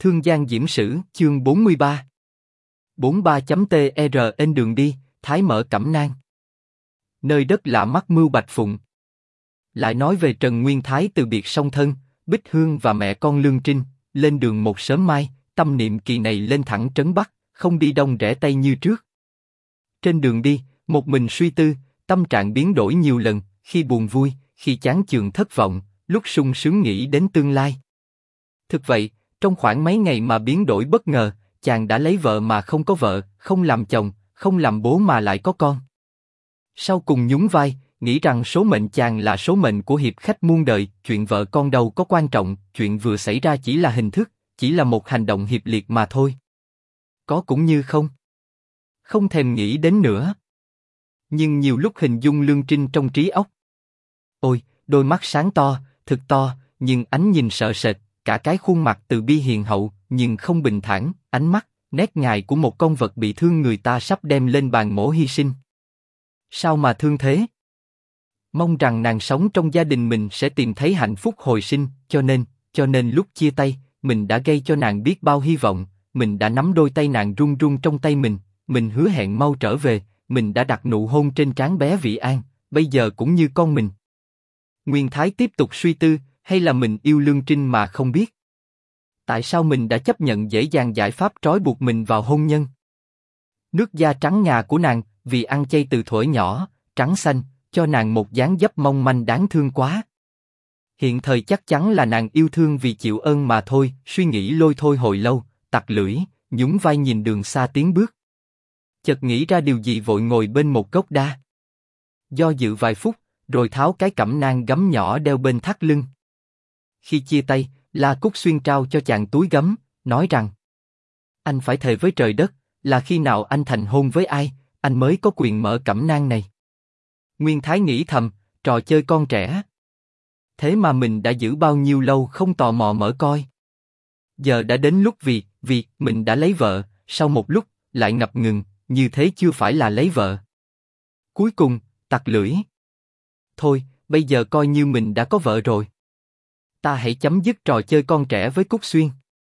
Thương Giang Diễm Sử, chương 43. 43.tr Trên đường đi, Thái mở Cẩm nang. Nơi đất lạ mắt mưu Bạch Phụng. Lại nói về Trần Nguyên Thái từ biệt song thân, Bích Hương và mẹ con Lương Trinh, lên đường một sớm mai, tâm niệm kỳ này lên thẳng trấn Bắc, không đi đông rẽ tây như trước. Trên đường đi, một mình suy tư, tâm trạng biến đổi nhiều lần, khi buồn vui, khi chán chường thất vọng, lúc sung sướng nghĩ đến tương lai. Thực vậy, trong khoảng mấy ngày mà biến đổi bất ngờ, chàng đã lấy vợ mà không có vợ, không làm chồng, không làm bố mà lại có con. Sau cùng nhún vai, nghĩ rằng số mệnh chàng là số mệnh của hiệp khách muôn đời, chuyện vợ con đâu có quan trọng, chuyện vừa xảy ra chỉ là hình thức, chỉ là một hành động hiệp liệt mà thôi. Có cũng như không. Không thèm nghĩ đến nữa. Nhưng nhiều lúc hình dung Lương Trinh trong trí óc. Ôi, đôi mắt sáng to, thực to, nhưng ánh nhìn sợ sệt, cả cái khuôn mặt từ bi hiền hậu, nhưng không bình thản, ánh mắt, nét ngài của một con vật bị thương người ta sắp đem lên bàn mổ hy sinh. Sao mà thương thế? Mong rằng nàng sống trong gia đình mình sẽ tìm thấy hạnh phúc hồi sinh, cho nên lúc chia tay, mình đã gây cho nàng biết bao hy vọng, mình đã nắm đôi tay nàng run run trong tay mình hứa hẹn mau trở về, mình đã đặt nụ hôn trên trán bé Vĩ An, bây giờ cũng như con mình. Nguyên Thái tiếp tục suy tư, hay là mình yêu Lương Trinh mà không biết? Tại sao mình đã chấp nhận dễ dàng giải pháp trói buộc mình vào hôn nhân? Nước da trắng ngà của nàng, vì ăn chay từ thuở nhỏ, trắng xanh, cho nàng một dáng dấp mong manh đáng thương quá. Hiện thời chắc chắn là nàng yêu thương vì chịu ơn mà thôi, suy nghĩ lôi thôi hồi lâu, tặc lưỡi, nhún vai nhìn đường xa tiến bước. Chợt nghĩ ra điều gì vội ngồi bên một gốc đa. Do dự vài phút, rồi tháo cái cẩm nang gấm nhỏ đeo bên thắt lưng. Khi chia tay, La Cúc Xuyên trao cho chàng túi gấm, nói rằng: anh phải thề với trời đất, là khi nào anh thành hôn với ai, anh mới có quyền mở cẩm nang này. Nguyên Thái nghĩ thầm, trò chơi con trẻ. Thế mà mình đã giữ bao nhiêu lâu không tò mò mở coi. Giờ đã đến lúc vì mình đã lấy vợ, sau một lúc, lại ngập ngừng, như thế chưa phải là lấy vợ. Cuối cùng, tặc lưỡi. Thôi, bây giờ coi như mình đã có vợ rồi. Ta hãy chấm dứt trò chơi con trẻ với Cúc Xuyên.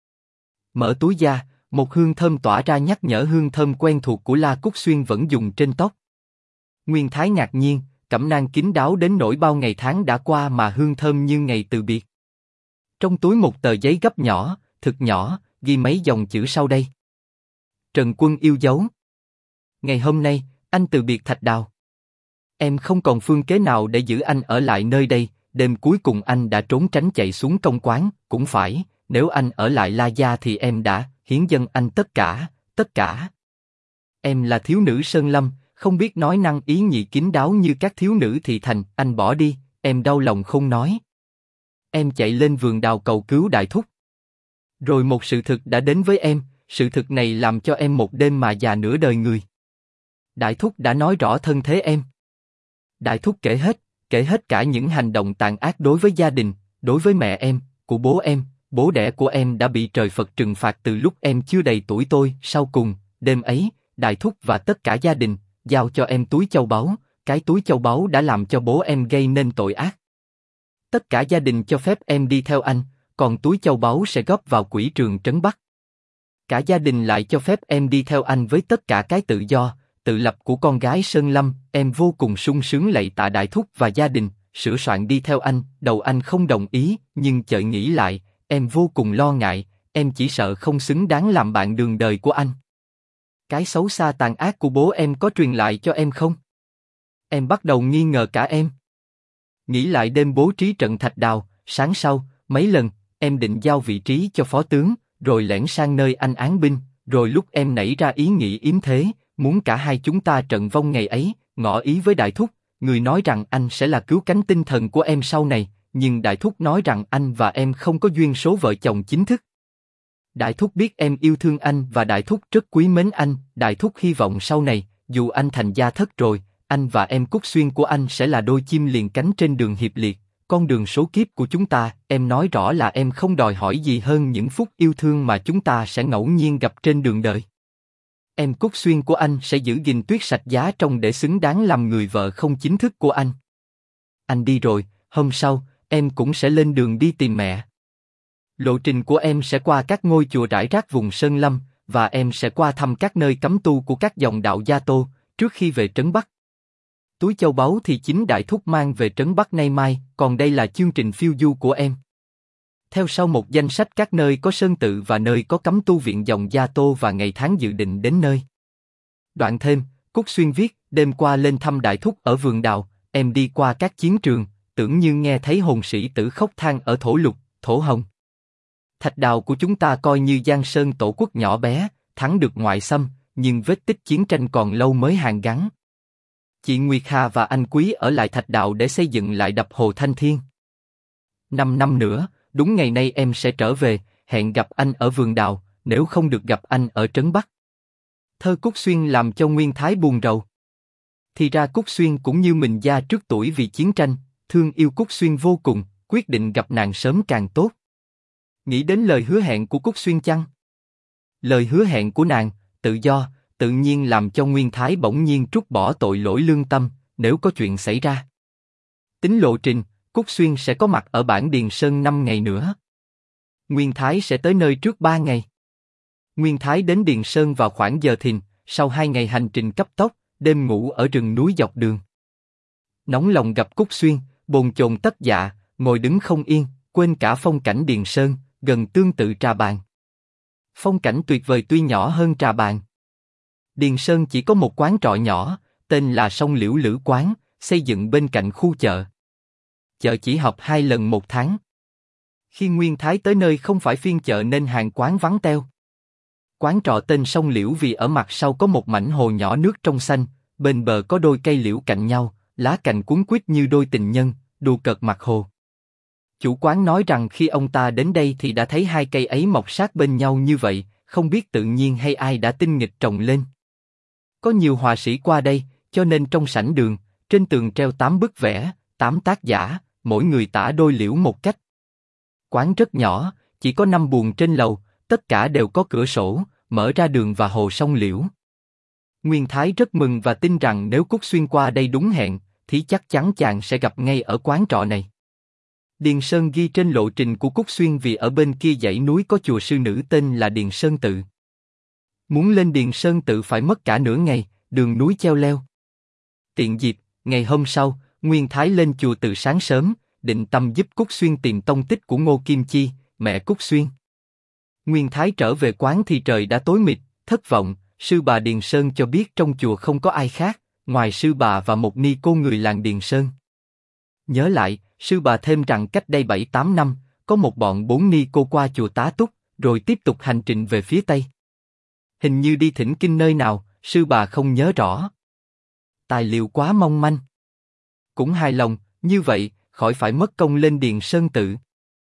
Mở túi ra, một hương thơm tỏa ra nhắc nhở hương thơm quen thuộc của La Cúc Xuyên vẫn dùng trên tóc. Nguyên Thái ngạc nhiên, cẩm nang kín đáo đến nỗi bao ngày tháng đã qua mà hương thơm như ngày từ biệt. Trong túi một tờ giấy gấp nhỏ, thực nhỏ, ghi mấy dòng chữ sau đây. Trần Quân yêu dấu. Ngày hôm nay, anh từ biệt Thạch Đào. Em không còn phương kế nào để giữ anh ở lại nơi đây, đêm cuối cùng anh đã trốn tránh chạy xuống công quán, cũng phải, nếu anh ở lại La Gia thì em đã hiến dâng anh tất cả. Em là thiếu nữ Sơn Lâm, không biết nói năng ý nhị kín đáo như các thiếu nữ thị thành, anh bỏ đi, em đau lòng không nói. Em chạy lên vườn đào cầu cứu Đại Thúc. Rồi một sự thực đã đến với em, sự thực này làm cho em một đêm mà già nửa đời người. Đại Thúc đã nói rõ thân thế em. Đại Thúc kể hết cả những hành động tàn ác đối với gia đình, đối với mẹ em, của bố em, bố đẻ của em đã bị trời Phật trừng phạt từ lúc em chưa đầy tuổi tôi. Sau cùng, đêm ấy, Đại Thúc và tất cả gia đình giao cho em túi châu báu, cái túi châu báu đã làm cho bố em gây nên tội ác. Tất cả gia đình cho phép em đi theo anh, còn túi châu báu sẽ góp vào quỹ trường trấn Bắc. Cả gia đình lại cho phép em đi theo anh với tất cả cái tự do, tự lập của con gái Sơn Lâm. Em vô cùng sung sướng lạy tạ Đại Thúc và gia đình, sửa soạn đi theo anh. Đầu anh không đồng ý, nhưng chợt nghĩ lại, em vô cùng lo ngại, em chỉ sợ không xứng đáng làm bạn đường đời của anh. Cái xấu xa tàn ác của bố em có truyền lại cho em không? Em bắt đầu nghi ngờ cả em. Nghĩ lại đêm bố trí trận Thạch Đào, sáng sau, mấy lần, em định giao vị trí cho phó tướng, rồi lẻn sang nơi anh án binh, rồi lúc em nảy ra ý nghĩ yếm thế, muốn cả hai chúng ta trận vong ngày ấy, ngỏ ý với Đại Thúc, người nói rằng anh sẽ là cứu cánh tinh thần của em sau này, nhưng Đại Thúc nói rằng anh và em không có duyên số vợ chồng chính thức. Đại Thúc biết em yêu thương anh và Đại Thúc rất quý mến anh. Đại Thúc hy vọng sau này, dù anh thành gia thất rồi, anh và em Cúc Xuyên của anh sẽ là đôi chim liền cánh trên đường hiệp liệt, con đường số kiếp của chúng ta. Em nói rõ là em không đòi hỏi gì hơn những phút yêu thương mà chúng ta sẽ ngẫu nhiên gặp trên đường đời. Em Cúc Xuyên của anh sẽ giữ gìn tuyết sạch giá trong để xứng đáng làm người vợ không chính thức của anh. Anh đi rồi, hôm sau, em cũng sẽ lên đường đi tìm mẹ. Lộ trình của em sẽ qua các ngôi chùa rải rác vùng Sơn Lâm, và em sẽ qua thăm các nơi cấm tu của các dòng đạo Gia Tô, trước khi về Trấn Bắc. Túi châu báu thì chính đại thúc mang về Trấn Bắc nay mai, còn đây là chương trình phiêu du của em. Theo sau một danh sách các nơi có sơn tự và nơi có cấm tu viện dòng Gia Tô và ngày tháng dự định đến nơi. Đoạn thêm, Cúc Xuyên viết, đêm qua lên thăm đại thúc ở vườn đào, em đi qua các chiến trường, tưởng như nghe thấy hồn sĩ tử khóc than ở Thổ Lục, Thổ Hồng. Thạch Đào của chúng ta coi như giang sơn tổ quốc nhỏ bé, thắng được ngoại xâm, nhưng vết tích chiến tranh còn lâu mới hàn gắn. Chị Nguyệt Hà và anh Quý ở lại Thạch Đào để xây dựng lại đập Hồ Thanh Thiên. 5 năm nữa, đúng ngày nay em sẽ trở về, hẹn gặp anh ở vườn đào, nếu không được gặp anh ở Trấn Bắc. Thơ Cúc Xuyên làm cho Nguyên Thái buồn rầu. Thì ra Cúc Xuyên cũng như mình già trước tuổi vì chiến tranh, thương yêu Cúc Xuyên vô cùng, quyết định gặp nàng sớm càng tốt. Nghĩ đến lời hứa hẹn của Cúc Xuyên chăng? Lời hứa hẹn của nàng, tự do, tự nhiên làm cho Nguyên Thái bỗng nhiên trút bỏ tội lỗi lương tâm, nếu có chuyện xảy ra. Tính lộ trình, Cúc Xuyên sẽ có mặt ở bản Điền Sơn 5 ngày nữa. Nguyên Thái sẽ tới nơi trước 3 ngày. Nguyên Thái đến Điền Sơn vào khoảng giờ thìn, sau 2 ngày hành trình cấp tốc, đêm ngủ ở rừng núi dọc đường. Nóng lòng gặp Cúc Xuyên, bồn chồn tất dạ, ngồi đứng không yên, quên cả phong cảnh Điền Sơn, gần tương tự Trà Bàng. Phong cảnh tuyệt vời tuy nhỏ hơn Trà Bàng. Điền Sơn chỉ có một quán trọ nhỏ, tên là Sông Liễu Lữ Quán, xây dựng bên cạnh khu chợ. Chợ chỉ họp 2 lần một tháng. Khi Nguyên Thái tới nơi không phải phiên chợ nên hàng quán vắng teo. Quán trọ tên Sông Liễu vì ở mặt sau có một mảnh hồ nhỏ nước trong xanh, bên bờ có đôi cây liễu cạnh nhau, lá cành cuốn quýt như đôi tình nhân, đùa cợt mặt hồ. Chủ quán nói rằng khi ông ta đến đây thì đã thấy 2 cây ấy mọc sát bên nhau như vậy, không biết tự nhiên hay ai đã tinh nghịch trồng lên. Có nhiều họa sĩ qua đây, cho nên trong sảnh đường, trên tường treo 8 bức vẽ, 8 tác giả, mỗi người tả đôi liễu một cách. Quán rất nhỏ, chỉ có 5 buồng trên lầu, tất cả đều có cửa sổ, mở ra đường và hồ sông Liễu. Nguyên Thái rất mừng và tin rằng nếu Cúc Xuyên qua đây đúng hẹn, thì chắc chắn chàng sẽ gặp ngay ở quán trọ này. Điền Sơn ghi trên lộ trình của Cúc Xuyên vì ở bên kia dãy núi có chùa sư nữ tên là Điền Sơn Tự. Muốn lên Điền Sơn Tự phải mất cả nửa ngày, đường núi cheo leo. Tiện dịp, ngày hôm sau, Nguyên Thái lên chùa từ sáng sớm, định tâm giúp Cúc Xuyên tìm tông tích của Ngô Kim Chi, mẹ Cúc Xuyên. Nguyên Thái trở về quán thì trời đã tối mịt, thất vọng, sư bà Điền Sơn cho biết trong chùa không có ai khác, ngoài sư bà và một ni cô người làng Điền Sơn. Nhớ lại, sư bà thêm rằng cách đây 7-8 năm, có một bọn 4 ni cô qua chùa tá túc, rồi tiếp tục hành trình về phía Tây. Hình như đi thỉnh kinh nơi nào, sư bà không nhớ rõ. Tài liệu quá mong manh. Cũng hài lòng, như vậy, khỏi phải mất công lên Điền Sơn Tự.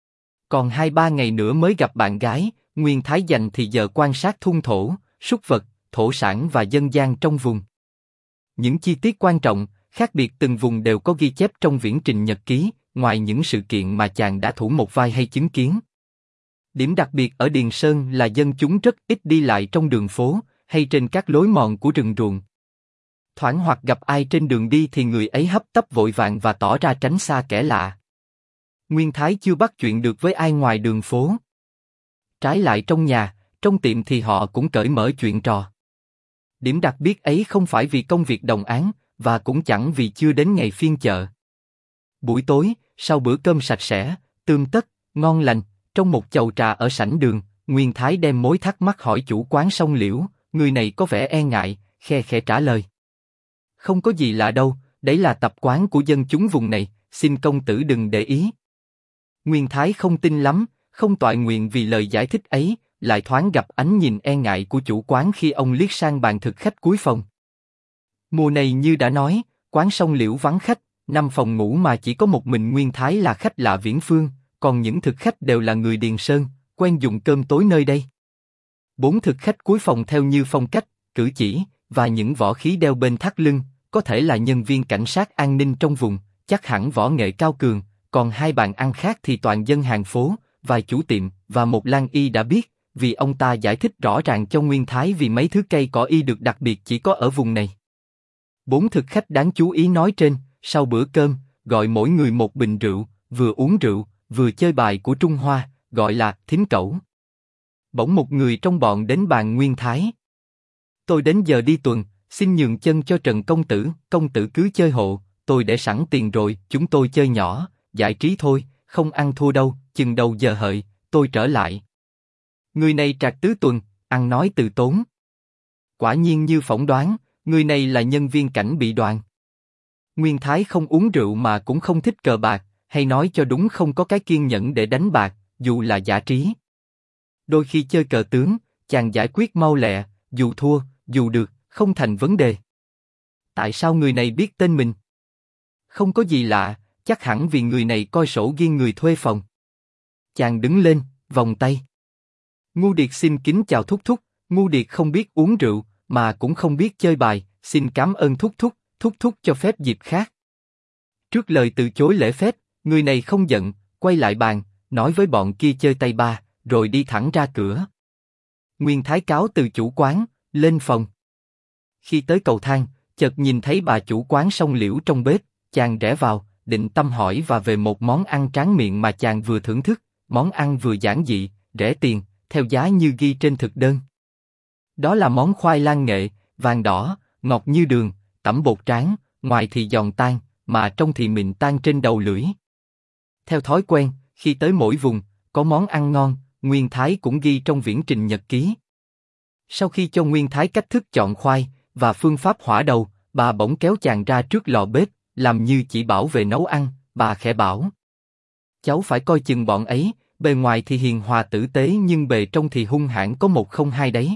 Còn 2-3 ngày nữa mới gặp bạn gái, Nguyên Thái dành thì giờ quan sát thung thổ, súc vật, thổ sản và dân gian trong vùng. Những chi tiết quan trọng, khác biệt từng vùng đều có ghi chép trong viễn trình nhật ký, ngoài những sự kiện mà chàng đã thủ một vai hay chứng kiến. Điểm đặc biệt ở Điền Sơn là dân chúng rất ít đi lại trong đường phố, hay trên các lối mòn của rừng ruộng. Thoảng hoặc gặp ai trên đường đi thì người ấy hấp tấp vội vàng và tỏ ra tránh xa kẻ lạ. Nguyên Thái chưa bắt chuyện được với ai ngoài đường phố. Trái lại trong nhà, trong tiệm thì họ cũng cởi mở chuyện trò. Điểm đặc biệt ấy không phải vì công việc đồng áng, và cũng chẳng vì chưa đến ngày phiên chợ. Buổi tối, sau bữa cơm sạch sẽ, tươm tất, ngon lành, trong một chầu trà ở sảnh đường, Nguyên Thái đem mối thắc mắc hỏi chủ quán Sông Liễu, người này có vẻ e ngại, khe khẽ trả lời. Không có gì lạ đâu, đấy là tập quán của dân chúng vùng này, xin công tử đừng để ý. Nguyên Thái không tin lắm, không toại nguyện vì lời giải thích ấy, lại thoáng gặp ánh nhìn e ngại của chủ quán khi ông liếc sang bàn thực khách cuối phòng. Mùa này như đã nói, quán Sông Liễu vắng khách, 5 phòng ngủ mà chỉ có một mình Nguyên Thái là khách lạ viễn phương, còn những thực khách đều là người Điền Sơn, quen dùng cơm tối nơi đây. 4 thực khách cuối phòng theo như phong cách, cử chỉ và những võ khí đeo bên thắt lưng, có thể là nhân viên cảnh sát an ninh trong vùng, chắc hẳn võ nghệ cao cường. Còn 2 bàn ăn khác thì toàn dân hàng phố, vài chủ tiệm và một lang y đã biết, vì ông ta giải thích rõ ràng cho Nguyên Thái vì mấy thứ cây cỏ y được đặc biệt chỉ có ở vùng này. 4 thực khách đáng chú ý nói trên, sau bữa cơm, gọi mỗi người một bình rượu, vừa uống rượu, vừa chơi bài của Trung Hoa, gọi là Thính Cẩu. Bỗng một người trong bọn đến bàn Nguyên Thái. Tôi đến giờ đi tuần, xin nhường chân cho Trần công tử cứ chơi hộ, tôi để sẵn tiền rồi, chúng tôi chơi nhỏ, giải trí thôi, không ăn thua đâu, chừng đầu giờ hợi, tôi trở lại. Người này trạc tứ tuần, ăn nói từ tốn. Quả nhiên như phỏng đoán, người này là nhân viên cảnh bị đoàn. Nguyên Thái không uống rượu mà cũng không thích cờ bạc, hay nói cho đúng không có cái kiên nhẫn để đánh bạc, dù là giả trí. Đôi khi chơi cờ tướng, chàng giải quyết mau lẹ, dù thua, dù được, không thành vấn đề. Tại sao người này biết tên mình? Không có gì lạ, chắc hẳn vì người này coi sổ ghi người thuê phòng. Chàng đứng lên, vòng tay. Ngu Điệt xin kính chào thúc thúc. Ngu Điệt không biết uống rượu, mà cũng không biết chơi bài, xin cảm ơn thúc thúc cho phép dịp khác. Trước lời từ chối lễ phép, người này không giận, quay lại bàn, nói với bọn kia chơi tay ba, rồi đi thẳng ra cửa. Nguyên Thái cáo từ chủ quán, lên phòng. Khi tới cầu thang, chợt nhìn thấy bà chủ quán Song Liễu trong bếp, chàng rẽ vào, định tâm hỏi và về một món ăn tráng miệng mà chàng vừa thưởng thức, món ăn vừa giản dị, rẻ tiền, theo giá như ghi trên thực đơn. Đó là món khoai lang nghệ, vàng đỏ, ngọt như đường, tẩm bột tráng, ngoài thì giòn tan, mà trong thì mịn tan trên đầu lưỡi. Theo thói quen, khi tới mỗi vùng, có món ăn ngon, Nguyên Thái cũng ghi trong viễn trình nhật ký. Sau khi cho Nguyên Thái cách thức chọn khoai và phương pháp hỏa đầu, bà bỗng kéo chàng ra trước lò bếp, làm như chỉ bảo về nấu ăn. Bà khẽ bảo: cháu phải coi chừng bọn ấy, bề ngoài thì hiền hòa tử tế nhưng bề trong thì hung hãn có một không hai đấy.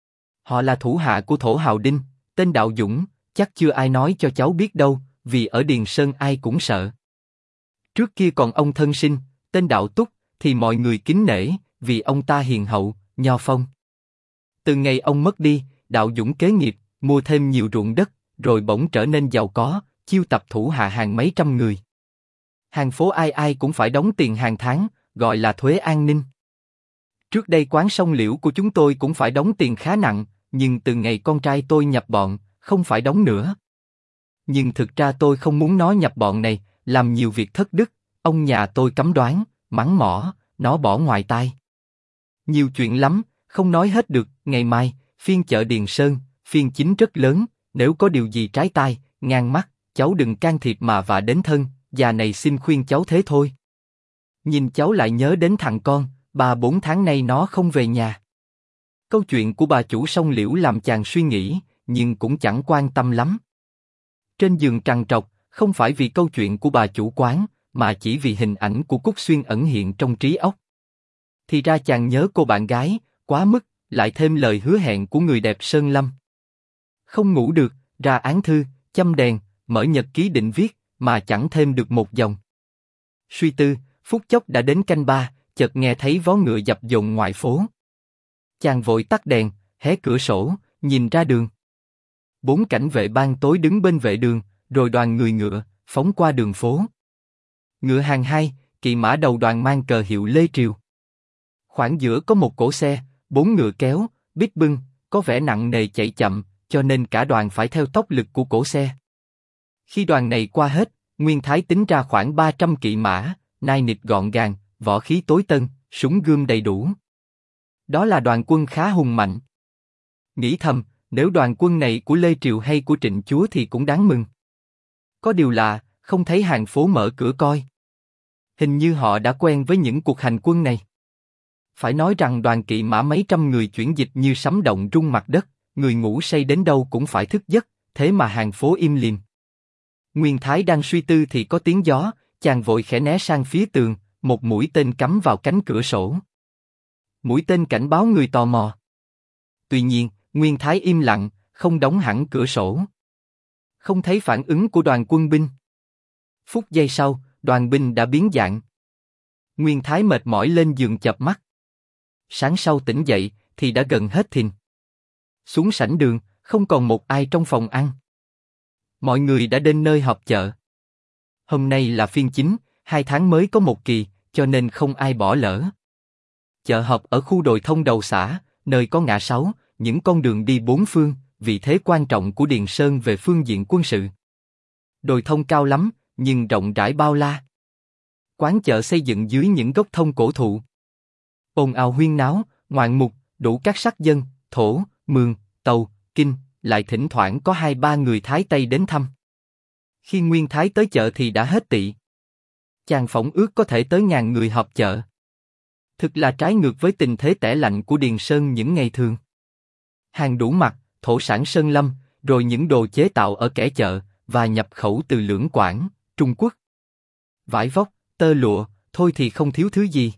Họ là thủ hạ của Thổ Hào Đinh, tên Đạo Dũng, chắc chưa ai nói cho cháu biết đâu, vì ở Điền Sơn ai cũng sợ. Trước kia còn ông thân sinh, tên Đạo Túc, thì mọi người kính nể, vì ông ta hiền hậu, nho phong. Từ ngày ông mất đi, Đạo Dũng kế nghiệp, mua thêm nhiều ruộng đất, rồi bỗng trở nên giàu có, chiêu tập thủ hạ hàng mấy trăm người. Hàng phố ai ai cũng phải đóng tiền hàng tháng, gọi là thuế an ninh. Trước đây quán Song Liễu của chúng tôi cũng phải đóng tiền khá nặng, nhưng từ ngày con trai tôi nhập bọn, không phải đóng nữa. Nhưng thực ra tôi không muốn nó nhập bọn này, làm nhiều việc thất đức, ông nhà tôi cấm đoán, mắng mỏ, nó bỏ ngoài tai. Nhiều chuyện lắm, không nói hết được. Ngày mai, phiên chợ Điền Sơn, phiên chính rất lớn, nếu có điều gì trái tai, ngang mắt, cháu đừng can thiệp mà vạ đến thân, già này xin khuyên cháu thế thôi. Nhìn cháu lại nhớ đến thằng con, 3-4 tháng nay nó không về nhà. Câu chuyện của bà chủ Song Liễu làm chàng suy nghĩ, nhưng cũng chẳng quan tâm lắm. Trên giường trằn trọc, không phải vì câu chuyện của bà chủ quán, mà chỉ vì hình ảnh của Cúc Xuyên ẩn hiện trong trí óc. Thì ra chàng nhớ cô bạn gái, quá mức, lại thêm lời hứa hẹn của người đẹp Sơn Lâm. Không ngủ được, ra án thư, châm đèn, mở nhật ký định viết, mà chẳng thêm được một dòng. Suy tư, phút chốc đã đến canh ba, chợt nghe thấy vó ngựa dập dồn ngoài phố. Chàng vội tắt đèn, hé cửa sổ, nhìn ra đường. 4 cảnh vệ ban tối đứng bên vệ đường, rồi đoàn người ngựa, phóng qua đường phố. Ngựa hàng 2, kỵ mã đầu đoàn mang cờ hiệu Lê Triều. Khoảng giữa có một cỗ xe, 4 ngựa kéo, bít bưng, có vẻ nặng nề chạy chậm, cho nên cả đoàn phải theo tốc lực của cỗ xe. Khi đoàn này qua hết, Nguyên Thái tính ra khoảng 300 kỵ mã, nai nịt gọn gàng, võ khí tối tân, súng gươm đầy đủ. Đó là đoàn quân khá hùng mạnh. Nghĩ thầm, nếu đoàn quân này của Lê Triều hay của Trịnh Chúa thì cũng đáng mừng. Có điều là, không thấy hàng phố mở cửa coi. Hình như họ đã quen với những cuộc hành quân này. Phải nói rằng đoàn kỵ mã mấy trăm người chuyển dịch như sấm động rung mặt đất, người ngủ say đến đâu cũng phải thức giấc, thế mà hàng phố im lìm. Nguyên Thái đang suy tư thì có tiếng gió, chàng vội khẽ né sang phía tường, một mũi tên cắm vào cánh cửa sổ. Mũi tên cảnh báo người tò mò. Tuy nhiên, Nguyên Thái im lặng, không đóng hẳn cửa sổ. Không thấy phản ứng của đoàn quân binh. Phút giây sau, đoàn binh đã biến dạng. Nguyên Thái mệt mỏi lên giường chợp mắt. Sáng sau tỉnh dậy, thì đã gần hết thìn. Xuống sảnh đường, không còn một ai trong phòng ăn. Mọi người đã đến nơi họp chợ. Hôm nay là phiên chính, 2 tháng mới có một kỳ, cho nên không ai bỏ lỡ. Chợ họp ở khu đồi thông đầu xã, nơi có ngã sáu, những con đường đi bốn phương, vị thế quan trọng của Điền Sơn về phương diện quân sự. Đồi thông cao lắm, nhưng rộng rãi bao la. Quán chợ xây dựng dưới những gốc thông cổ thụ. Ồn ào huyên náo, ngoạn mục, đủ các sắc dân, thổ, mường, tàu, kinh, lại thỉnh thoảng có 2-3 người Thái Tây đến thăm. Khi Nguyên Thái tới chợ thì đã hết tỵ. Chàng phỏng ước có thể tới 1000 người họp chợ. Thực là trái ngược với tình thế tẻ lạnh của Điền Sơn những ngày thường. Hàng đủ mặt, thổ sản Sơn Lâm, rồi những đồ chế tạo ở kẻ chợ, và nhập khẩu từ Lưỡng Quảng, Trung Quốc. Vải vóc, tơ lụa, thôi thì không thiếu thứ gì.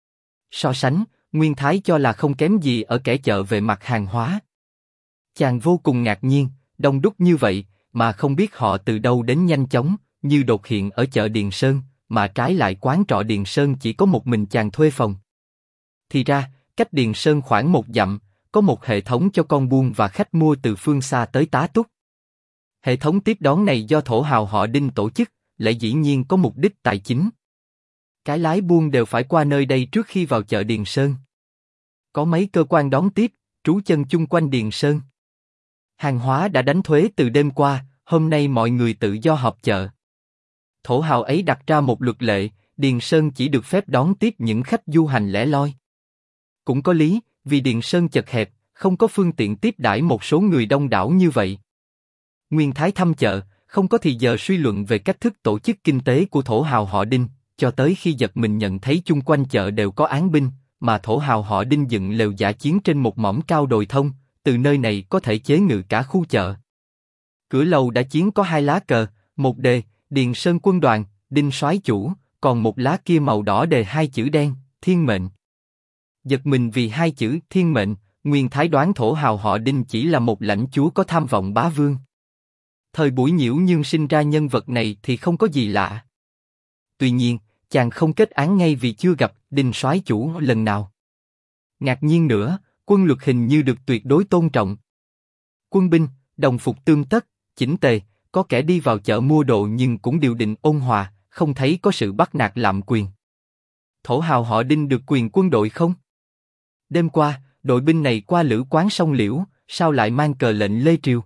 So sánh, Nguyên Thái cho là không kém gì ở kẻ chợ về mặt hàng hóa. Chàng vô cùng ngạc nhiên, đông đúc như vậy, mà không biết họ từ đâu đến nhanh chóng, như đột hiện ở chợ Điền Sơn, mà trái lại quán trọ Điền Sơn chỉ có một mình chàng thuê phòng. Thì ra, cách Điền Sơn khoảng 1 dặm, có một hệ thống cho con buôn và khách mua từ phương xa tới tá túc. Hệ thống tiếp đón này do thổ hào họ Đinh tổ chức, lại dĩ nhiên có mục đích tài chính. Cái lái buôn đều phải qua nơi đây trước khi vào chợ Điền Sơn. Có mấy cơ quan đón tiếp, trú chân chung quanh Điền Sơn. Hàng hóa đã đánh thuế từ đêm qua, hôm nay mọi người tự do họp chợ. Thổ hào ấy đặt ra một luật lệ, Điền Sơn chỉ được phép đón tiếp những khách du hành lẻ loi. Cũng có lý, vì Điền Sơn chật hẹp, không có phương tiện tiếp đãi một số người đông đảo như vậy. Nguyên Thái thăm chợ, không có thì giờ suy luận về cách thức tổ chức kinh tế của thổ hào họ Đinh, cho tới khi giật mình nhận thấy chung quanh chợ đều có án binh, mà thổ hào họ Đinh dựng lều dã chiến trên một mỏm cao đồi thông, từ nơi này có thể chế ngự cả khu chợ. Cửa lầu đã chiến có 2 lá cờ, một đề, Điền Sơn quân đoàn, Đinh soái chủ, còn một lá kia màu đỏ đề 2 chữ đen, Thiên mệnh. Giật mình vì 2 chữ Thiên mệnh, Nguyên Thái đoán thổ hào họ Đinh chỉ là một lãnh chúa có tham vọng bá vương. Thời buổi Nhiễu Nhương sinh ra nhân vật này thì không có gì lạ. Tuy nhiên, chàng không kết án ngay vì chưa gặp Đinh soái chủ lần nào. Ngạc nhiên nữa, quân luật hình như được tuyệt đối tôn trọng. Quân binh, đồng phục tương tất, chỉnh tề, có kẻ đi vào chợ mua đồ nhưng cũng điều định ôn hòa, không thấy có sự bắt nạt lạm quyền. Thổ hào họ Đinh được quyền quân đội không? Đêm qua, đội binh này qua lữ quán sông Liễu, sao lại mang cờ lệnh Lê Triều?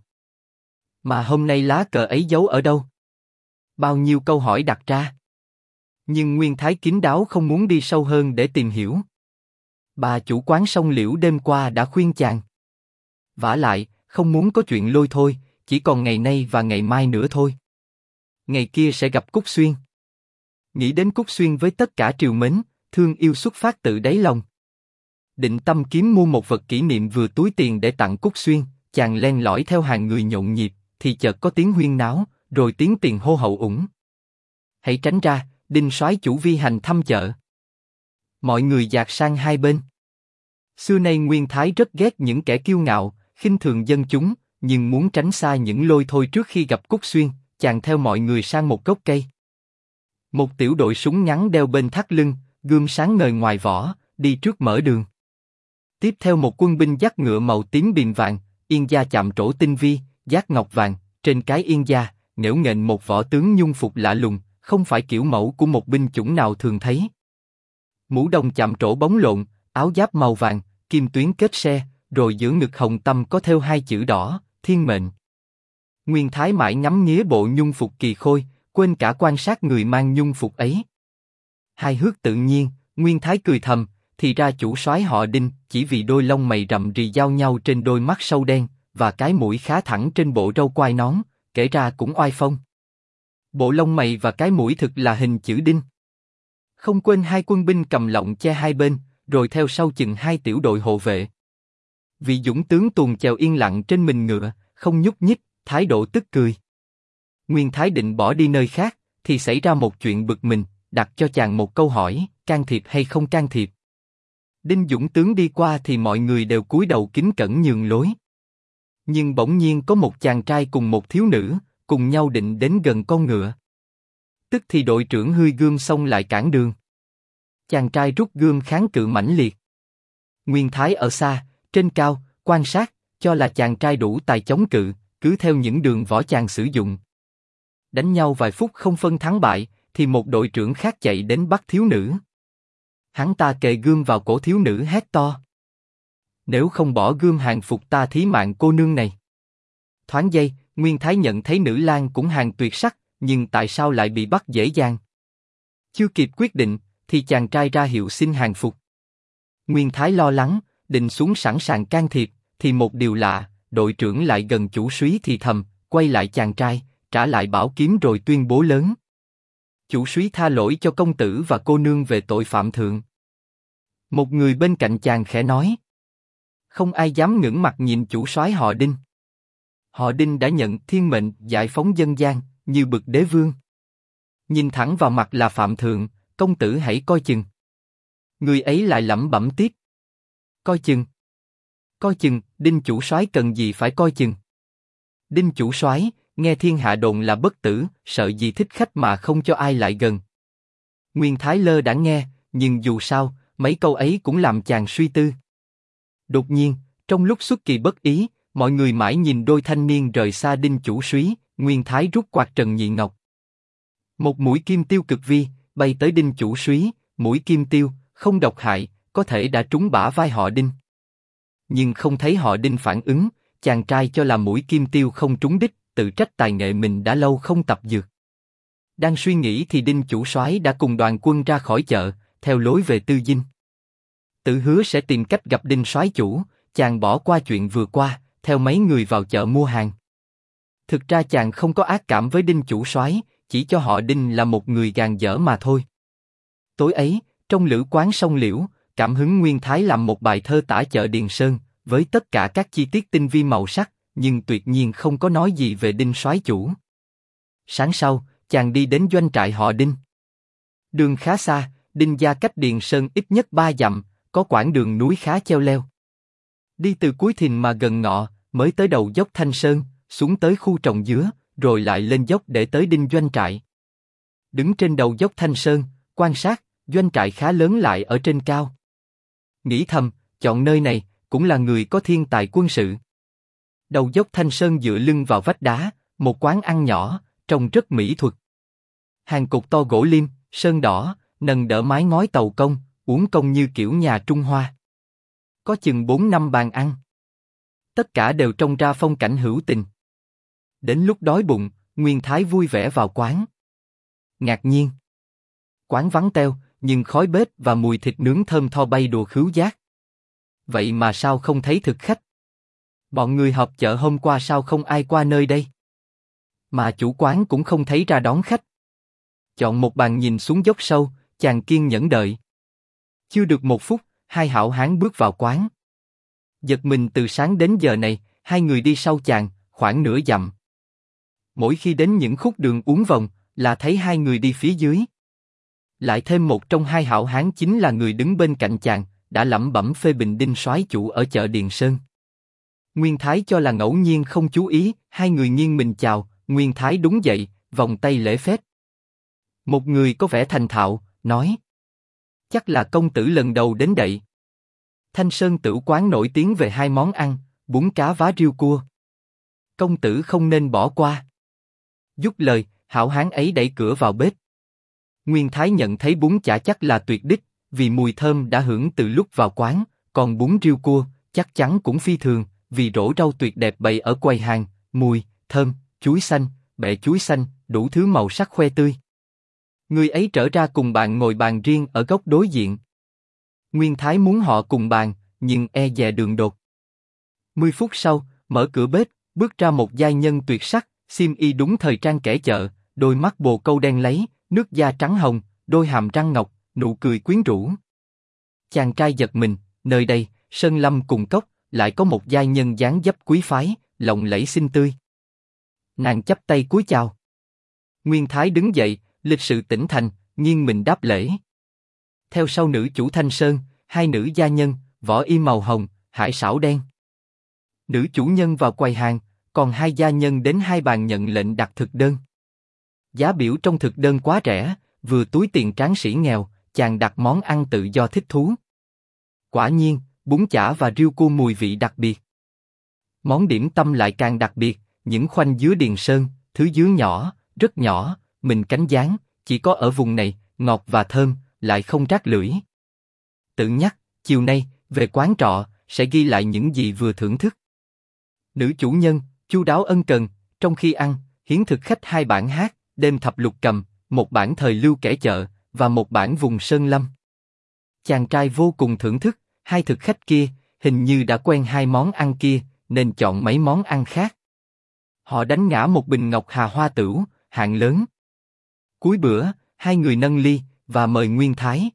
Mà hôm nay lá cờ ấy giấu ở đâu? Bao nhiêu câu hỏi đặt ra. Nhưng Nguyên Thái kín đáo không muốn đi sâu hơn để tìm hiểu. Bà chủ quán sông Liễu đêm qua đã khuyên chàng. Vả lại, không muốn có chuyện lôi thôi, chỉ còn ngày nay và ngày mai nữa thôi. Ngày kia sẽ gặp Cúc Xuyên. Nghĩ đến Cúc Xuyên với tất cả triều mến, thương yêu xuất phát từ đáy lòng. Định tâm kiếm mua một vật kỷ niệm vừa túi tiền để tặng Cúc Xuyên, chàng len lỏi theo hàng người nhộn nhịp, thì chợt có tiếng huyên náo, rồi tiếng tiền hô hậu ủng. Hãy tránh ra, Đinh soái chủ vi hành thăm chợ. Mọi người dạt sang hai bên. Xưa nay Nguyên Thái rất ghét những kẻ kiêu ngạo, khinh thường dân chúng, nhưng muốn tránh xa những lôi thôi trước khi gặp Cúc Xuyên, chàng theo mọi người sang một gốc cây. Một tiểu đội súng ngắn đeo bên thắt lưng, gươm sáng ngời ngoài vỏ, đi trước mở đường. Tiếp theo một quân binh dắt ngựa màu tím bìm vàng, yên gia chạm trổ tinh vi, dát ngọc vàng, trên cái yên gia, nễu nghện một võ tướng nhung phục lạ lùng, không phải kiểu mẫu của một binh chủng nào thường thấy. Mũ đồng chạm trổ bóng lộn, áo giáp màu vàng, kim tuyến kết xe, rồi giữa ngực hồng tâm có thêu 2 chữ đỏ, Thiên mệnh. Nguyên Thái mãi ngắm nghía bộ nhung phục kỳ khôi, quên cả quan sát người mang nhung phục ấy. Hài hước tự nhiên, Nguyên Thái cười thầm, thì ra chủ soái họ Đinh chỉ vì đôi lông mày rậm rì giao nhau trên đôi mắt sâu đen, và cái mũi khá thẳng trên bộ râu quai nón, kể ra cũng oai phong. Bộ lông mày và cái mũi thực là hình chữ đinh. Không quên 2 quân binh cầm lọng che hai bên, rồi theo sau chừng 2 tiểu đội hộ vệ. Vị dũng tướng tuồng chèo yên lặng trên mình ngựa, không nhúc nhích, thái độ tức cười. Nguyên Thái định bỏ đi nơi khác, thì xảy ra một chuyện bực mình, đặt cho chàng một câu hỏi, can thiệp hay không can thiệp. Đinh dũng tướng đi qua thì mọi người đều cúi đầu kính cẩn nhường lối. Nhưng bỗng nhiên có một chàng trai cùng một thiếu nữ, cùng nhau định đến gần con ngựa. Tức thì đội trưởng hươi gươm xông lại cản đường. Chàng trai rút gươm kháng cự mãnh liệt. Nguyên Thái ở xa, trên cao, quan sát, cho là chàng trai đủ tài chống cự, cứ theo những đường võ chàng sử dụng. Đánh nhau vài phút không phân thắng bại, thì một đội trưởng khác chạy đến bắt thiếu nữ. Hắn ta kề gươm vào cổ thiếu nữ hét to: nếu không bỏ gươm hàng phục ta thí mạng cô nương này. Thoáng giây, Nguyên Thái nhận thấy nữ lang cũng hàng tuyệt sắc, nhưng tại sao lại bị bắt dễ dàng? Chưa kịp quyết định, thì chàng trai ra hiệu xin hàng phục. Nguyên Thái lo lắng, định xuống sẵn sàng can thiệp, thì một điều lạ, đội trưởng lại gần chủ súy thì thầm, quay lại chàng trai, trả lại bảo kiếm rồi tuyên bố lớn. Chủ súy tha lỗi cho công tử và cô nương về tội phạm thượng. Một người bên cạnh chàng khẽ nói. Không ai dám ngẩng mặt nhìn chủ soái họ Đinh. Họ Đinh đã nhận thiên mệnh giải phóng dân gian, như bậc đế vương. Nhìn thẳng vào mặt là phạm thượng, công tử hãy coi chừng. Người ấy lại lẩm bẩm tiếp. Coi chừng. Coi chừng, Đinh chủ soái cần gì phải coi chừng. Đinh chủ soái, nghe thiên hạ đồn là bất tử, sợ gì thích khách mà không cho ai lại gần. Nguyên Thái lơ đãng nghe, nhưng dù sao, mấy câu ấy cũng làm chàng suy tư. Đột nhiên, trong lúc xuất kỳ bất ý, mọi người mãi nhìn đôi thanh niên rời xa Đinh chủ súy, Nguyên Thái rút quạt Trần Nhị Ngọc. Một mũi kim tiêu cực vi bay tới Đinh chủ súy, mũi kim tiêu không độc hại, có thể đã trúng bả vai họ Đinh. Nhưng không thấy họ Đinh phản ứng, chàng trai cho là mũi kim tiêu không trúng đích, tự trách tài nghệ mình đã lâu không tập dược. Đang suy nghĩ thì Đinh chủ soái đã cùng đoàn quân ra khỏi chợ, theo lối về Tư Dinh. Tự hứa sẽ tìm cách gặp Đinh soái chủ, chàng bỏ qua chuyện vừa qua, theo mấy người vào chợ mua hàng. Thực ra chàng không có ác cảm với Đinh chủ soái, chỉ cho họ Đinh là một người gàn dở mà thôi. Tối ấy, trong lữ quán sông Liễu, cảm hứng Nguyên Thái làm một bài thơ tả chợ Điền Sơn, với tất cả các chi tiết tinh vi màu sắc, nhưng tuyệt nhiên không có nói gì về Đinh soái chủ. Sáng sau, chàng đi đến doanh trại họ Đinh. Đường khá xa, Đinh gia cách Điền Sơn ít nhất 3 dặm, có quãng đường núi khá cheo leo. Đi từ cuối thìn mà gần ngọ, mới tới đầu dốc Thanh Sơn, xuống tới khu trồng dứa, rồi lại lên dốc để tới Đinh doanh trại. Đứng trên đầu dốc Thanh Sơn, quan sát, doanh trại khá lớn lại ở trên cao. Nghĩ thầm, chọn nơi này, cũng là người có thiên tài quân sự. Đầu dốc Thanh Sơn dựa lưng vào vách đá, một quán ăn nhỏ, trông rất mỹ thuật. Hàng cột to gỗ liêm, sơn đỏ, nần đỡ mái ngói tàu công, uốn cong như kiểu nhà Trung Hoa. Có chừng 4-5 bàn ăn. Tất cả đều trông ra phong cảnh hữu tình. Đến lúc đói bụng, Nguyên Thái vui vẻ vào quán. Ngạc nhiên. Quán vắng teo, nhưng khói bếp và mùi thịt nướng thơm tho bay đùa khứu giác. Vậy mà sao không thấy thực khách? Bọn người họp chợ hôm qua sao không ai qua nơi đây? Mà chủ quán cũng không thấy ra đón khách. Chọn một bàn nhìn xuống dốc sâu, chàng kiên nhẫn đợi. Chưa được 1 phút, 2 hảo hán bước vào quán. Giật mình từ sáng đến giờ này, 2 người đi sau chàng, khoảng nửa dặm. Mỗi khi đến những khúc đường uốn vòng, là thấy 2 người đi phía dưới. Lại thêm một trong 2 hảo hán chính là người đứng bên cạnh chàng, đã lẩm bẩm phê bình Đinh soái chủ ở chợ Điền Sơn. Nguyên Thái cho là ngẫu nhiên không chú ý, 2 người nghiêng mình chào, Nguyên Thái đứng dậy, vòng tay lễ phép. Một người có vẻ thành thạo, nói: chắc là công tử lần đầu đến đây. Thanh Sơn Tửu quán nổi tiếng về 2 món ăn, bún cá vá riêu cua. Công tử không nên bỏ qua. Dứt lời, hảo hán ấy đẩy cửa vào bếp. Nguyên Thái nhận thấy bún chả chắc là tuyệt đích, vì mùi thơm đã hưởng từ lúc vào quán, còn bún riêu cua chắc chắn cũng phi thường, vì rổ rau tuyệt đẹp bày ở quầy hàng, mùi, thơm, chuối xanh, bẹ chuối xanh, đủ thứ màu sắc khoe tươi. Người ấy trở ra cùng bạn ngồi bàn riêng ở góc đối diện. Nguyên Thái muốn họ cùng bàn, nhưng e dè đường đột. 10 phút sau, mở cửa bếp, bước ra một giai nhân tuyệt sắc, xiêm y đúng thời trang kẻ chợ, đôi mắt bồ câu đen láy, nước da trắng hồng, đôi hàm răng ngọc, nụ cười quyến rũ. Chàng trai giật mình, nơi đây, sơn lâm cùng cốc, lại có một giai nhân dáng dấp quý phái, lộng lẫy xinh tươi. Nàng chắp tay cúi chào. Nguyên Thái đứng dậy, lịch sự tỉnh thành, nghiêng mình đáp lễ. Theo sau nữ chủ Thanh Sơn, 2 nữ gia nhân, võ y màu hồng, hải sảo đen. Nữ chủ nhân vào quầy hàng, còn 2 gia nhân đến 2 bàn nhận lệnh đặt thực đơn. Giá biểu trong thực đơn quá rẻ, vừa túi tiền tráng sĩ nghèo, chàng đặt món ăn tự do thích thú. Quả nhiên, bún chả và riêu cua mùi vị đặc biệt. Món điểm tâm lại càng đặc biệt, những khoanh dứa Điền Sơn, thứ dứa nhỏ, rất nhỏ, mình cánh gián, chỉ có ở vùng này, ngọt và thơm, lại không rát lưỡi. Tự nhắc, chiều nay, về quán trọ, sẽ ghi lại những gì vừa thưởng thức. Nữ chủ nhân, chu đáo ân cần, trong khi ăn, hiến thực khách 2 bản hát, đêm thập lục cầm, một bản thời lưu kẻ chợ, và một bản vùng sơn lâm. Chàng trai vô cùng thưởng thức, hai thực khách kia, hình như đã quen hai món ăn kia, nên chọn mấy món ăn khác. Họ đánh ngã một bình ngọc hà hoa tửu, hạng lớn. Cuối bữa, hai người nâng ly, và mời Nguyên Thái.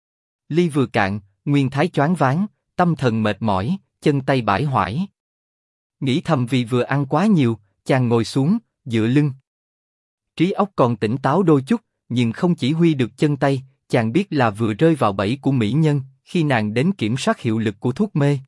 Ly vừa cạn, Nguyên Thái choáng váng, tâm thần mệt mỏi, chân tay bãi hoải. Nghĩ thầm vì vừa ăn quá nhiều, chàng ngồi xuống, dựa lưng. Trí óc còn tỉnh táo đôi chút, nhưng không chỉ huy được chân tay, chàng biết là vừa rơi vào bẫy của mỹ nhân, khi nàng đến kiểm soát hiệu lực của thuốc mê.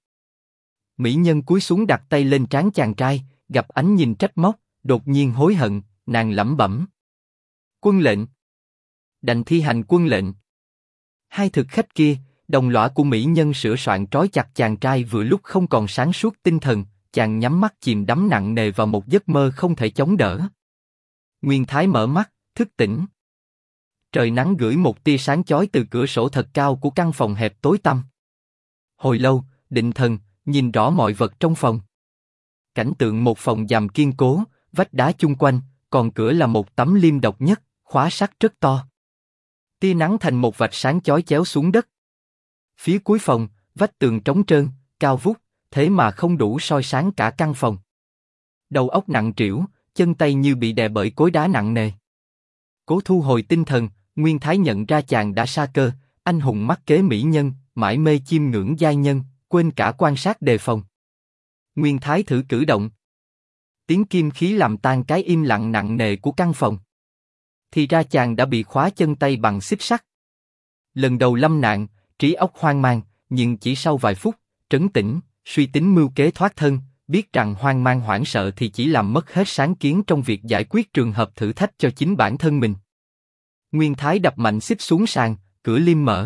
Mỹ nhân cúi xuống đặt tay lên trán chàng trai, gặp ánh nhìn trách móc, đột nhiên hối hận, nàng lẩm bẩm. Quân lệnh. Đành thi hành quân lệnh. Hai thực khách kia, đồng lõa của mỹ nhân sửa soạn trói chặt chàng trai vừa lúc không còn sáng suốt tinh thần, chàng nhắm mắt chìm đắm nặng nề vào một giấc mơ không thể chống đỡ. Nguyên Thái mở mắt, thức tỉnh. Trời nắng gửi một tia sáng chói từ cửa sổ thật cao của căn phòng hẹp tối tăm. Hồi lâu, định thần, nhìn rõ mọi vật trong phòng. Cảnh tượng một phòng giam kiên cố, vách đá chung quanh, còn cửa là một tấm liêm độc nhất, khóa sắt rất to. Tia nắng thành một vạch sáng chói chéo xuống đất. Phía cuối phòng, vách tường trống trơn, cao vút, thế mà không đủ soi sáng cả căn phòng. Đầu óc nặng trĩu, chân tay như bị đè bởi khối đá nặng nề. Cố thu hồi tinh thần, Nguyên Thái nhận ra chàng đã sa cơ, anh hùng mắc kế mỹ nhân, mải mê chiêm ngưỡng giai nhân, quên cả quan sát đề phòng. Nguyên Thái thử cử động. Tiếng kim khí làm tan cái im lặng nặng nề của căn phòng. Thì ra chàng đã bị khóa chân tay bằng xích sắt. Lần đầu lâm nạn, trí óc hoang mang, nhưng chỉ sau vài phút, trấn tĩnh, suy tính mưu kế thoát thân, biết rằng hoang mang hoảng sợ thì chỉ làm mất hết sáng kiến trong việc giải quyết trường hợp thử thách cho chính bản thân mình. Nguyên Thái đập mạnh xích xuống sàn, cửa liêm mở.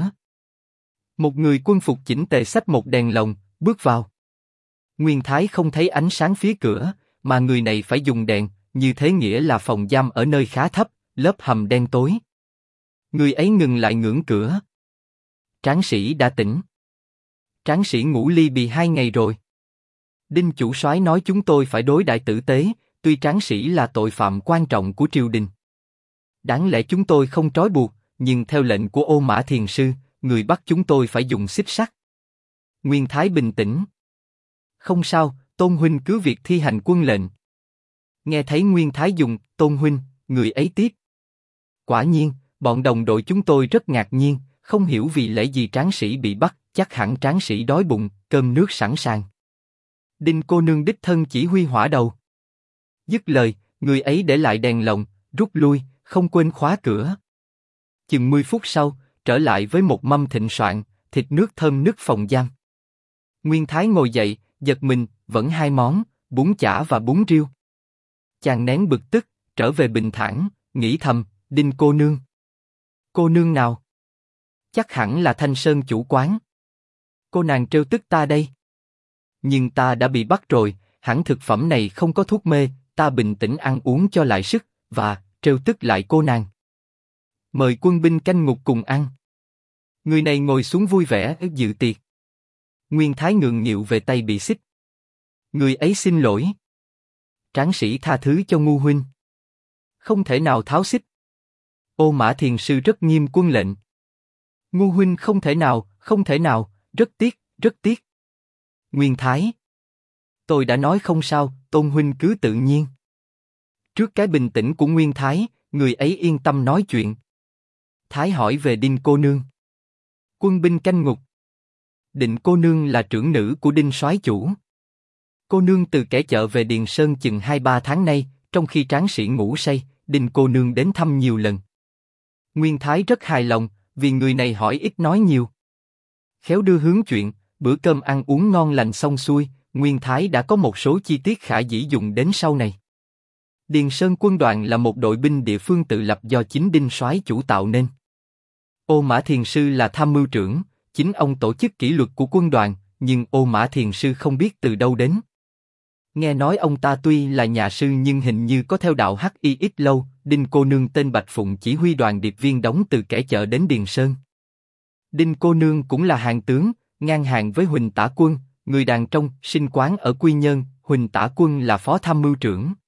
Một người quân phục chỉnh tề xách một đèn lồng, bước vào. Nguyên Thái không thấy ánh sáng phía cửa, mà người này phải dùng đèn, như thế nghĩa là phòng giam ở nơi khá thấp, lớp hầm đen tối. Người ấy ngừng lại ngưỡng cửa. Tráng sĩ đã tỉnh. Tráng sĩ ngủ ly bì 2 ngày rồi. Đinh chủ soái nói chúng tôi phải đối đãi tử tế, tuy tráng sĩ là tội phạm quan trọng của triều đình. Đáng lẽ chúng tôi không trói buộc, nhưng theo lệnh của Ô Mã Thiền Sư, người bắt chúng tôi phải dùng xích sắt. Nguyên Thái bình tĩnh. Không sao, Tôn huynh cứ việc thi hành quân lệnh. Nghe thấy Nguyên Thái dùng Tôn huynh, người ấy tiếp. Quả nhiên, bọn đồng đội chúng tôi rất ngạc nhiên, không hiểu vì lẽ gì tráng sĩ bị bắt, chắc hẳn tráng sĩ đói bụng, cơm nước sẵn sàng. Đinh cô nương đích thân chỉ huy hỏa đầu. Dứt lời, người ấy để lại đèn lồng, rút lui, không quên khóa cửa. Chừng 10 phút sau, trở lại với một mâm thịnh soạn, thịt nước thơm nức phòng giam. Nguyên Thái ngồi dậy, giật mình, vẫn 2 món, bún chả và bún riêu. Chàng nén bực tức, trở về bình thản, nghĩ thầm, Đinh cô nương. Cô nương nào? Chắc hẳn là Thanh Sơn chủ quán. Cô nàng trêu tức ta đây. Nhưng ta đã bị bắt rồi, hẳn thực phẩm này không có thuốc mê, ta bình tĩnh ăn uống cho lại sức, và trêu tức lại cô nàng. Mời quân binh canh ngục cùng ăn. Người này ngồi xuống vui vẻ dự tiệc. Nguyên Thái ngượng nghịu về tay bị xích. Người ấy xin lỗi. Tráng sĩ tha thứ cho ngu huynh. Không thể nào tháo xích. Ô Mã Thiền Sư rất nghiêm quân lệnh. Ngu huynh không thể nào, rất tiếc. Nguyên Thái. Tôi đã nói không sao, Tôn huynh cứ tự nhiên. Trước cái bình tĩnh của Nguyên Thái, người ấy yên tâm nói chuyện. Thái hỏi về Đinh cô nương. Quân binh canh ngục. Định cô nương là trưởng nữ của Đinh soái chủ. Cô nương từ kẻ chợ về Điền Sơn chừng 2-3 tháng nay, trong khi tráng sĩ ngủ say, Đinh cô nương đến thăm nhiều lần. Nguyên Thái rất hài lòng, vì người này hỏi ít nói nhiều. Khéo đưa hướng chuyện, bữa cơm ăn uống ngon lành xong xuôi, Nguyên Thái đã có một số chi tiết khả dĩ dùng đến sau này. Điền Sơn quân đoàn là một đội binh địa phương tự lập do chính Đinh soái chủ tạo nên. Ô Mã Thiền Sư là tham mưu trưởng, chính ông tổ chức kỷ luật của quân đoàn, nhưng Ô Mã Thiền Sư không biết từ đâu đến. Nghe nói ông ta tuy là nhà sư nhưng hình như có theo đạo Hắc Y ít lâu. Đinh cô nương tên Bạch Phụng chỉ huy đoàn điệp viên đóng từ kẻ chợ đến Điền Sơn. Đinh cô nương cũng là hàng tướng, ngang hàng với Huỳnh Tả Quân, người đàn trong sinh quán ở Quy Nhơn. Huỳnh Tả Quân là phó tham mưu trưởng.